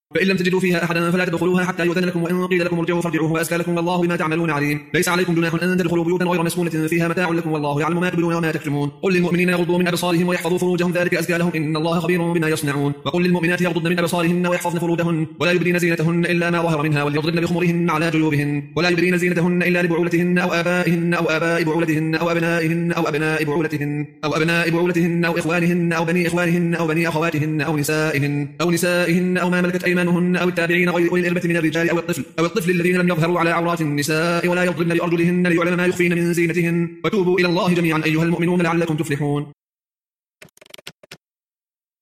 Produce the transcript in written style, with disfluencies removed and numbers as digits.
فإن لم تجدوا فيها أحدا فلا تدخلوها حتى يؤذن لكم، وإن قيل لكم ارجعوا فارجعوا وأزكى لكم والله بما تعملون عليم. ليس عليكم جناح أن تدخلوا بيوتا غير مسكونة فيها متاع لكم والله يعلم ما تبدون وما تكتمون. قل للمؤمنين يغضوا من أبصارهم ويحفظوا فروجهم ذلك أزكى لهم إن الله خبير بما يصنعون. وقل للمؤمنات يغضضن من أبصارهن ويحفظن فروجهن ولا يبدين زينتهن إلا ما ظهر منها وليضربن بخمرهن على جيوبهن ولا يبدين زينتهن إلا لبعولتهن أو آبائهن أو آباء بعولتهن أو أبنائهن أو أبناء بعولتهن أو إخوانهن أو بني إخوانهن أو بني أخواتهن أو نسائهن أو ما ملكت أيمانهن أو التابعين غير أولي الإربة من الرجال أو الطفل الذين لم يظهروا على عورات النساء ولا يضربن بأرجلهن ليعلم ما يخفين من زينتهن. وتوبوا إلى الله جميعا أيها المؤمنون لعلكم تفلحون.